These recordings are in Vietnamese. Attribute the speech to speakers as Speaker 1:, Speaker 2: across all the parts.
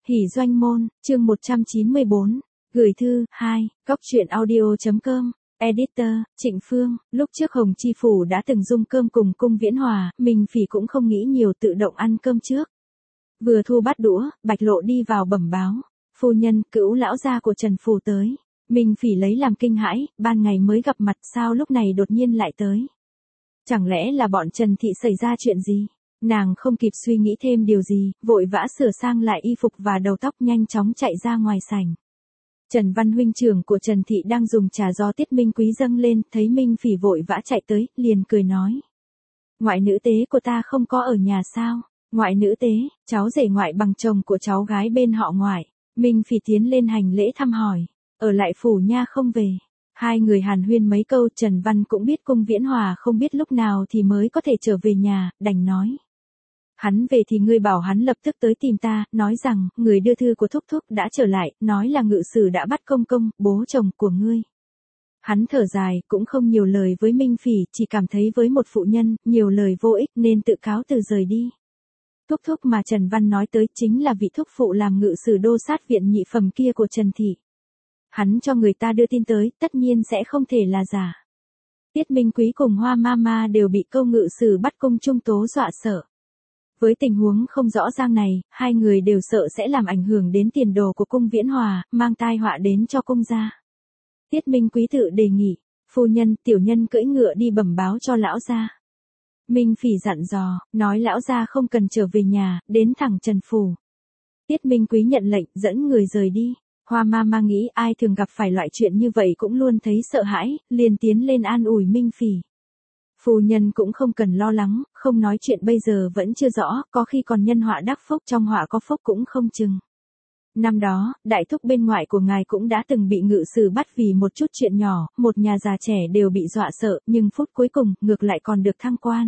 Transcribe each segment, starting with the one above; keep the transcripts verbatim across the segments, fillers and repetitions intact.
Speaker 1: Hỉ doanh môn, chương một trăm chín mươi bốn, gửi thư, hai, góc truyện audio.com, editor, Trịnh Phương, lúc trước Hồng Chi Phủ đã từng dung cơm cùng Cung Viễn Hòa, Minh Phỉ cũng không nghĩ nhiều tự động ăn cơm trước. Vừa thu bát đũa, Bạch Lộ đi vào bẩm báo, phu nhân, cữu lão gia của Trần Phủ tới. Minh Phỉ lấy làm kinh hãi, ban ngày mới gặp mặt sao lúc này đột nhiên lại tới. Chẳng lẽ là bọn Trần Thị xảy ra chuyện gì? Nàng không kịp suy nghĩ thêm điều gì, vội vã sửa sang lại y phục và đầu tóc nhanh chóng chạy ra ngoài sảnh. Trần Văn huynh trưởng của Trần Thị đang dùng trà do Tiết Minh Quý dâng lên, thấy Minh Phỉ vội vã chạy tới, liền cười nói. Ngoại nữ tế của ta không có ở nhà sao? Ngoại nữ tế, cháu rể ngoại bằng chồng của cháu gái bên họ ngoại. Minh Phỉ tiến lên hành lễ thăm hỏi, ở lại phủ nha không về. Hai người hàn huyên mấy câu, Trần Văn cũng biết Cung Viễn Hòa không biết lúc nào thì mới có thể trở về nhà, đành nói. Hắn về thì ngươi bảo hắn lập tức tới tìm ta, nói rằng, người đưa thư của Thúc Thúc đã trở lại, nói là ngự sử đã bắt công công, bố chồng của ngươi. Hắn thở dài, cũng không nhiều lời với Minh Phỉ, chỉ cảm thấy với một phụ nhân, nhiều lời vô ích nên tự cáo từ rời đi. Thúc Thúc mà Trần Văn nói tới chính là vị thúc phụ làm ngự sử đô sát viện nhị phẩm kia của Trần Thị. Hắn cho người ta đưa tin tới, tất nhiên sẽ không thể là giả. Tiết Minh Quý cùng Hoa Mama đều bị câu ngự sử bắt Cung Trung Tố dọa sợ. Với tình huống không rõ ràng này, hai người đều sợ sẽ làm ảnh hưởng đến tiền đồ của Cung Viễn Hòa, mang tai họa đến cho cung gia. Tiết Minh Quý tự đề nghị, phu nhân, tiểu nhân cưỡi ngựa đi bẩm báo cho lão gia. Minh Phỉ dặn dò, nói lão gia không cần trở về nhà, đến thẳng Trần Phủ. Tiết Minh Quý nhận lệnh, dẫn người rời đi. Hoa Mama nghĩ ai thường gặp phải loại chuyện như vậy cũng luôn thấy sợ hãi, liền tiến lên an ủi Minh Phỉ. Phu nhân cũng không cần lo lắng, không nói chuyện bây giờ vẫn chưa rõ, có khi còn nhân họa đắc phúc, trong họa có phúc cũng không chừng. Năm đó, đại thúc bên ngoại của ngài cũng đã từng bị ngự sử bắt vì một chút chuyện nhỏ, một nhà già trẻ đều bị dọa sợ, nhưng phút cuối cùng, ngược lại còn được thăng quan.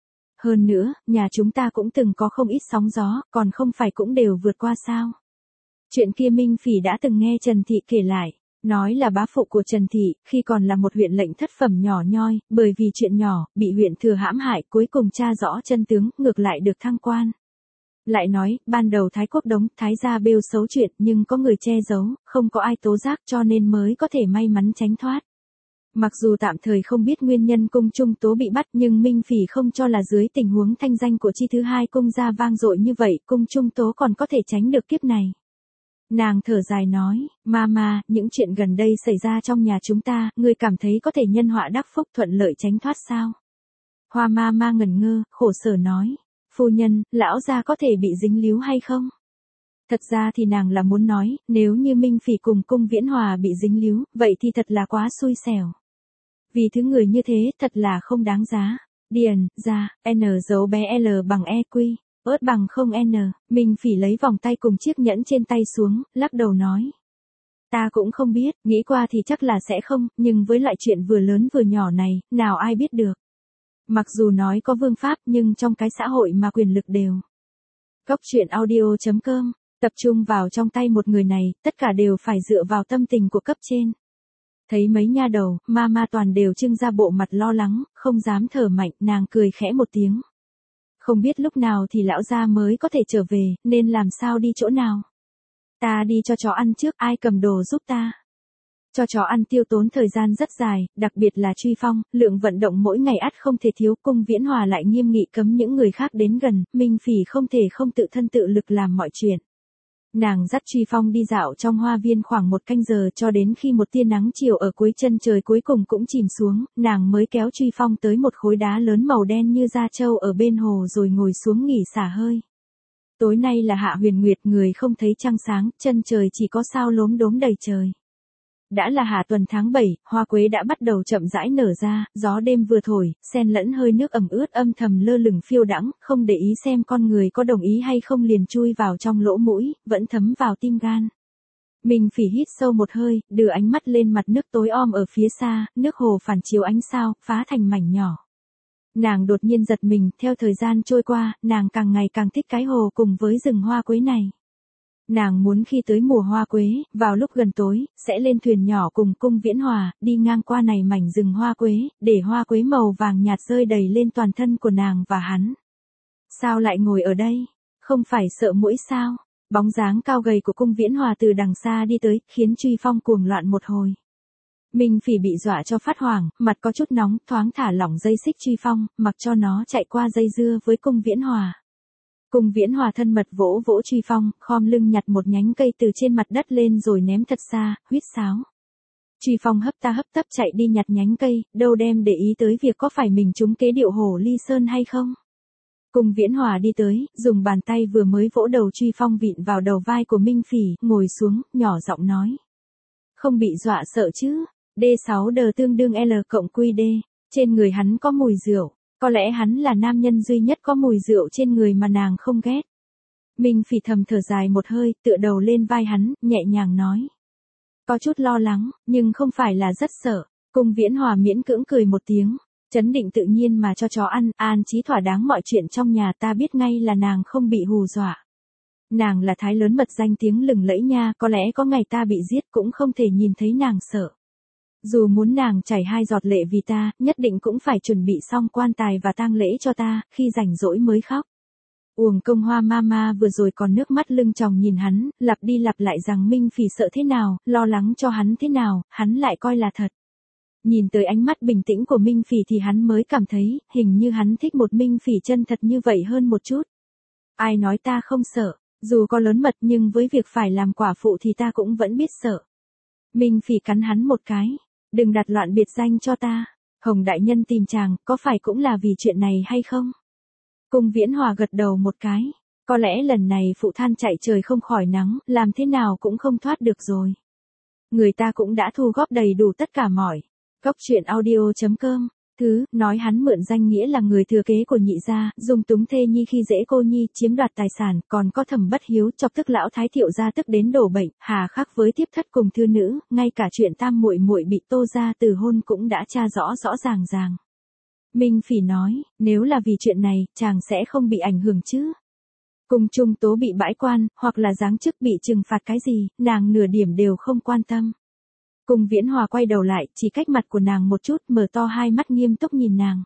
Speaker 1: Hơn nữa, nhà chúng ta cũng từng có không ít sóng gió, còn không phải cũng đều vượt qua sao. Chuyện kia Minh Phỉ đã từng nghe Trần Thị kể lại. Nói là bá phụ của Trần Thị, khi còn là một huyện lệnh thất phẩm nhỏ nhoi, bởi vì chuyện nhỏ, bị huyện thừa hãm hại, cuối cùng tra rõ chân tướng, ngược lại được thăng quan. Lại nói, ban đầu Thái Quốc Đống, Thái gia bêu xấu chuyện, nhưng có người che giấu, không có ai tố giác cho nên mới có thể may mắn tránh thoát. Mặc dù tạm thời không biết nguyên nhân Cung Trung Tố bị bắt, nhưng Minh Phỉ không cho là dưới tình huống thanh danh của chi thứ hai cung gia vang dội như vậy, Cung Trung Tố còn có thể tránh được kiếp này. Nàng thở dài nói, Mama, những chuyện gần đây xảy ra trong nhà chúng ta, ngươi cảm thấy có thể nhân họa đắc phúc thuận lợi tránh thoát sao? Hoa Mama ngẩn ngơ, khổ sở nói, phu nhân, lão gia có thể bị dính líu hay không? Thật ra thì nàng là muốn nói, nếu như Minh Phỉ cùng Cung Viễn Hòa bị dính líu, vậy thì thật là quá xui xẻo. Vì thứ người như thế, thật là không đáng giá. Điền, ra, N dấu bé L bằng E quy. Ớt bằng không N, Minh Phỉ lấy vòng tay cùng chiếc nhẫn trên tay xuống, lắc đầu nói. Ta cũng không biết, nghĩ qua thì chắc là sẽ không, nhưng với loại chuyện vừa lớn vừa nhỏ này, nào ai biết được. Mặc dù nói có vương pháp nhưng trong cái xã hội mà quyền lực đều. Góc truyện audio.com, tập trung vào trong tay một người này, tất cả đều phải dựa vào tâm tình của cấp trên. Thấy mấy nha đầu, Mama toàn đều trưng ra bộ mặt lo lắng, không dám thở mạnh, nàng cười khẽ một tiếng. Không biết lúc nào thì lão gia mới có thể trở về, nên làm sao đi chỗ nào. Ta đi cho chó ăn trước, ai cầm đồ giúp ta. Cho chó ăn tiêu tốn thời gian rất dài, đặc biệt là Truy Phong, lượng vận động mỗi ngày ắt không thể thiếu. Cung Viễn Hòa lại nghiêm nghị cấm những người khác đến gần, Minh Phỉ không thể không tự thân tự lực làm mọi chuyện. Nàng dắt Truy Phong đi dạo trong hoa viên khoảng một canh giờ cho đến khi một tia nắng chiều ở cuối chân trời cuối cùng cũng chìm xuống, nàng mới kéo Truy Phong tới một khối đá lớn màu đen như da trâu ở bên hồ rồi ngồi xuống nghỉ xả hơi. Tối nay là hạ huyền nguyệt, người không thấy trăng sáng, chân trời chỉ có sao lốm đốm đầy trời. Đã là hạ tuần tháng bảy, hoa quế đã bắt đầu chậm rãi nở ra, gió đêm vừa thổi, xen lẫn hơi nước ẩm ướt âm thầm lơ lửng phiêu đãng, không để ý xem con người có đồng ý hay không liền chui vào trong lỗ mũi, vẫn thấm vào tim gan. Minh Phỉ hít sâu một hơi, đưa ánh mắt lên mặt nước tối om ở phía xa, nước hồ phản chiếu ánh sao, phá thành mảnh nhỏ. Nàng đột nhiên giật mình, theo thời gian trôi qua, nàng càng ngày càng thích cái hồ cùng với rừng hoa quế này. Nàng muốn khi tới mùa hoa quế, vào lúc gần tối, sẽ lên thuyền nhỏ cùng Cung Viễn Hòa, đi ngang qua này mảnh rừng hoa quế, để hoa quế màu vàng nhạt rơi đầy lên toàn thân của nàng và hắn. Sao lại ngồi ở đây? Không phải sợ muỗi sao? Bóng dáng cao gầy của Cung Viễn Hòa từ đằng xa đi tới, khiến Truy Phong cuồng loạn một hồi. Minh Phỉ bị dọa cho phát hoảng, mặt có chút nóng, thoáng thả lỏng dây xích Truy Phong, mặc cho nó chạy qua dây dưa với Cung Viễn Hòa. Cung Viễn Hòa thân mật vỗ vỗ Truy Phong, khom lưng nhặt một nhánh cây từ trên mặt đất lên rồi ném thật xa, huýt sáo. Truy Phong hấp ta hấp tấp chạy đi nhặt nhánh cây, đâu đem để ý tới việc có phải mình trúng kế điệu hổ ly sơn hay không. Cung Viễn Hòa đi tới, dùng bàn tay vừa mới vỗ đầu Truy Phong vịn vào đầu vai của Minh Phỉ, ngồi xuống, nhỏ giọng nói. Không bị dọa sợ chứ, D sáu đờ tương đương L cộng Q D, trên người hắn có mùi rượu, có lẽ hắn là nam nhân duy nhất có mùi rượu trên người mà nàng không ghét. Minh Phỉ thầm thở dài một hơi, tựa đầu lên vai hắn, nhẹ nhàng nói. Có chút lo lắng, nhưng không phải là rất sợ. Cung Viễn Hòa miễn cưỡng cười một tiếng. Chấn định tự nhiên mà cho chó ăn, an trí thỏa đáng mọi chuyện trong nhà, ta biết ngay là nàng không bị hù dọa. Nàng là thái lớn mật danh tiếng lừng lẫy nha, có lẽ có ngày ta bị giết cũng không thể nhìn thấy nàng sợ. Dù muốn nàng chảy hai giọt lệ vì ta, nhất định cũng phải chuẩn bị xong quan tài và tang lễ cho ta, khi rảnh rỗi mới khóc. Uổng công Hoa Mama vừa rồi còn nước mắt lưng tròng nhìn hắn, lặp đi lặp lại rằng Minh Phỉ sợ thế nào, lo lắng cho hắn thế nào, hắn lại coi là thật. Nhìn tới ánh mắt bình tĩnh của Minh Phỉ thì hắn mới cảm thấy, hình như hắn thích một Minh Phỉ chân thật như vậy hơn một chút. Ai nói ta không sợ, dù có lớn mật nhưng với việc phải làm quả phụ thì ta cũng vẫn biết sợ. Minh Phỉ cắn hắn một cái, đừng đặt loạn biệt danh cho ta, Hồng đại nhân tìm chàng, có phải cũng là vì chuyện này hay không? Cung Viễn Hòa gật đầu một cái, có lẽ lần này phụ than chạy trời không khỏi nắng, làm thế nào cũng không thoát được rồi. Người ta cũng đã thu góp đầy đủ tất cả mọi. Góc truyện audio chấm com, thứ, nói hắn mượn danh nghĩa là người thừa kế của nhị gia, dùng túng thê nhi khi dễ cô nhi, chiếm đoạt tài sản, còn có thầm bất hiếu, chọc tức lão thái thiệu gia tức đến đổ bệnh, hà khắc với tiếp thất cùng thư nữ, ngay cả chuyện tam muội muội bị Tô gia từ hôn cũng đã tra rõ rõ ràng ràng. Minh Phỉ nói, nếu là vì chuyện này, chàng sẽ không bị ảnh hưởng chứ. Cung Trung Tố bị bãi quan, hoặc là giáng chức bị trừng phạt cái gì, nàng nửa điểm đều không quan tâm. Cung Viễn Hòa quay đầu lại, chỉ cách mặt của nàng một chút, mở to hai mắt nghiêm túc nhìn nàng.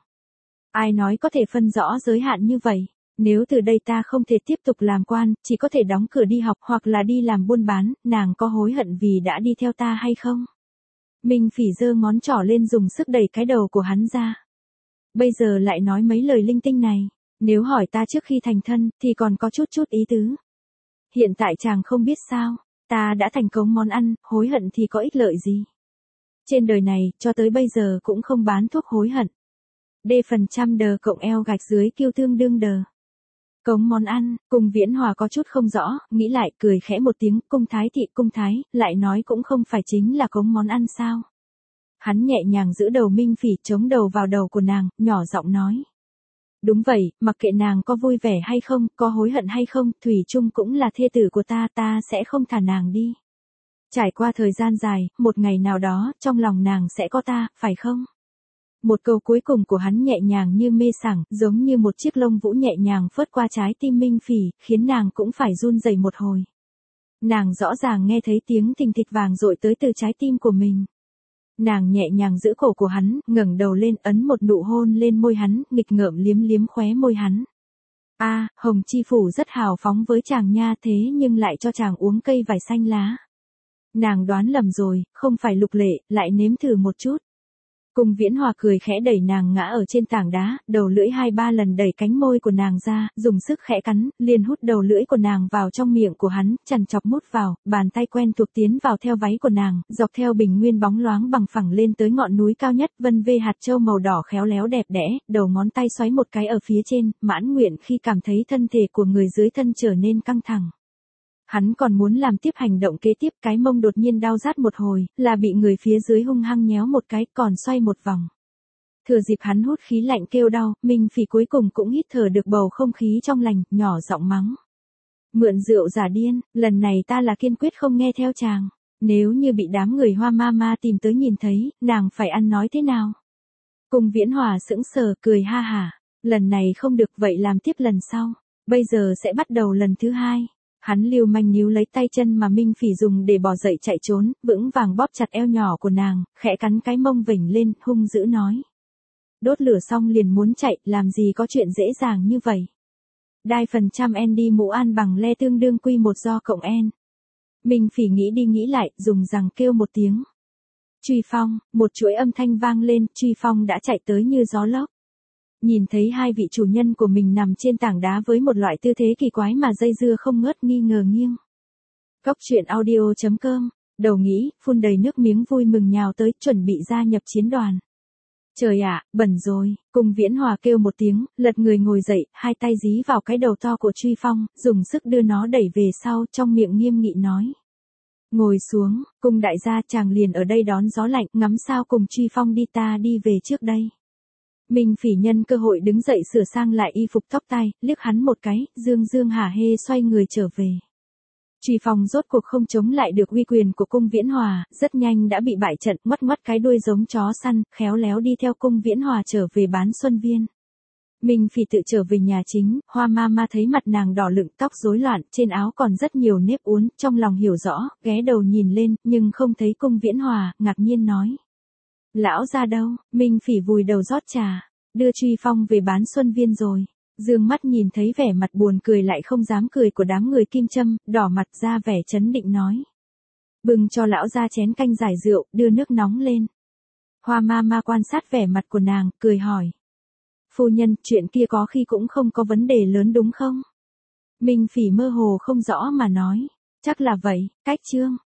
Speaker 1: Ai nói có thể phân rõ giới hạn như vậy, nếu từ đây ta không thể tiếp tục làm quan, chỉ có thể đóng cửa đi học hoặc là đi làm buôn bán, nàng có hối hận vì đã đi theo ta hay không? Minh Phỉ giơ ngón trỏ lên dùng sức đẩy cái đầu của hắn ra. Bây giờ lại nói mấy lời linh tinh này, nếu hỏi ta trước khi thành thân, thì còn có chút chút ý tứ. Hiện tại chàng không biết sao, ta đã thành cống món ăn, hối hận thì có ích lợi gì. Trên đời này, cho tới bây giờ cũng không bán thuốc hối hận. D phần trăm đờ cộng eo gạch dưới kiêu tương đương đờ. Cống món ăn, Cung Viễn Hòa có chút không rõ, nghĩ lại cười khẽ một tiếng, Cung Thái thị Cung Thái, lại nói cũng không phải chính là cống món ăn sao. Hắn nhẹ nhàng giữ đầu Minh Phỉ chống đầu vào đầu của nàng, nhỏ giọng nói. Đúng vậy, mặc kệ nàng có vui vẻ hay không, có hối hận hay không, Thủy chung cũng là thê tử của ta, ta sẽ không thả nàng đi. Trải qua thời gian dài, một ngày nào đó, trong lòng nàng sẽ có ta, phải không? Một câu cuối cùng của hắn nhẹ nhàng như mê sảng, giống như một chiếc lông vũ nhẹ nhàng phớt qua trái tim Minh Phỉ, khiến nàng cũng phải run rẩy một hồi. Nàng rõ ràng nghe thấy tiếng thình thịch vàng dội tới từ trái tim của mình. Nàng nhẹ nhàng giữ cổ của hắn, ngẩng đầu lên ấn một nụ hôn lên môi hắn, nghịch ngợm liếm liếm khóe môi hắn. A, à, Hồng Chi Phủ rất hào phóng với chàng nha, thế nhưng lại cho chàng uống cây vải xanh lá. Nàng đoán lầm rồi, không phải Lục Lệ, lại nếm thử một chút. Cung Viễn Hòa cười khẽ đẩy nàng ngã ở trên tảng đá, đầu lưỡi hai ba lần đẩy cánh môi của nàng ra, dùng sức khẽ cắn, liền hút đầu lưỡi của nàng vào trong miệng của hắn, chằn chọc mút vào, bàn tay quen thuộc tiến vào theo váy của nàng, dọc theo bình nguyên bóng loáng bằng phẳng lên tới ngọn núi cao nhất, vân vê hạt châu màu đỏ khéo léo đẹp đẽ, đầu ngón tay xoáy một cái ở phía trên, mãn nguyện khi cảm thấy thân thể của người dưới thân trở nên căng thẳng. Hắn còn muốn làm tiếp hành động kế tiếp, cái mông đột nhiên đau rát một hồi, là bị người phía dưới hung hăng nhéo một cái, còn xoay một vòng. Thừa dịp hắn hút khí lạnh kêu đau, Minh Phỉ cuối cùng cũng hít thở được bầu không khí trong lành, nhỏ giọng mắng. Mượn rượu giả điên, lần này ta là kiên quyết không nghe theo chàng. Nếu như bị đám người Hoa Mama tìm tới nhìn thấy, nàng phải ăn nói thế nào? Cung Viễn Hòa sững sờ, cười ha hả. Lần này không được, vậy làm tiếp lần sau. Bây giờ sẽ bắt đầu lần thứ hai. Hắn lưu manh níu lấy tay chân mà Minh Phỉ dùng để bỏ dậy chạy trốn, vững vàng bóp chặt eo nhỏ của nàng, khẽ cắn cái mông vểnh lên, hung dữ nói. Đốt lửa xong liền muốn chạy, làm gì có chuyện dễ dàng như vậy. Đai phần trăm N đi mũ an bằng le tương đương Q một do cộng N. Mình phỉ nghĩ đi nghĩ lại, dùng rằng kêu một tiếng. Truy Phong, một chuỗi âm thanh vang lên, Truy Phong đã chạy tới như gió lốc. Nhìn thấy hai vị chủ nhân của mình nằm trên tảng đá với một loại tư thế kỳ quái mà dây dưa không ngớt nghi ngờ nghiêng. Cóc truyện audio chấm com, đầu nghĩ, phun đầy nước miếng vui mừng nhào tới, chuẩn bị gia nhập chiến đoàn. Trời ạ, bẩn rồi, Cung Viễn Hòa kêu một tiếng, lật người ngồi dậy, hai tay dí vào cái đầu to của Truy Phong, dùng sức đưa nó đẩy về sau, trong miệng nghiêm nghị nói. Ngồi xuống, Cung đại gia, chàng liền ở đây đón gió lạnh, ngắm sao cùng Truy Phong đi, ta đi về trước đây. Minh Phỉ nhân cơ hội đứng dậy sửa sang lại y phục tóc tai, liếc hắn một cái, dương dương hả hê xoay người trở về. Truy Phong rốt cuộc không chống lại được uy quyền của Cung Viễn Hòa, rất nhanh đã bị bại trận, ngoắt ngoắt cái đuôi giống chó săn, khéo léo đi theo Cung Viễn Hòa trở về bán xuân viên. Minh Phỉ tự trở về nhà chính, Hoa ma ma thấy mặt nàng đỏ lựng, tóc rối loạn, trên áo còn rất nhiều nếp uốn, trong lòng hiểu rõ, ghé đầu nhìn lên, nhưng không thấy Cung Viễn Hòa, ngạc nhiên nói. Lão ra đâu? Minh Phỉ vùi đầu rót trà, đưa Truy Phong về bán xuân viên rồi. Dương mắt nhìn thấy vẻ mặt buồn cười lại không dám cười của đám người kim châm, đỏ mặt ra vẻ chấn định nói. Bưng cho lão ra chén canh giải rượu, đưa nước nóng lên. Hoa ma ma quan sát vẻ mặt của nàng, cười hỏi. Phu nhân, chuyện kia có khi cũng không có vấn đề lớn đúng không? Minh Phỉ mơ hồ không rõ mà nói. Chắc là vậy, cách chương.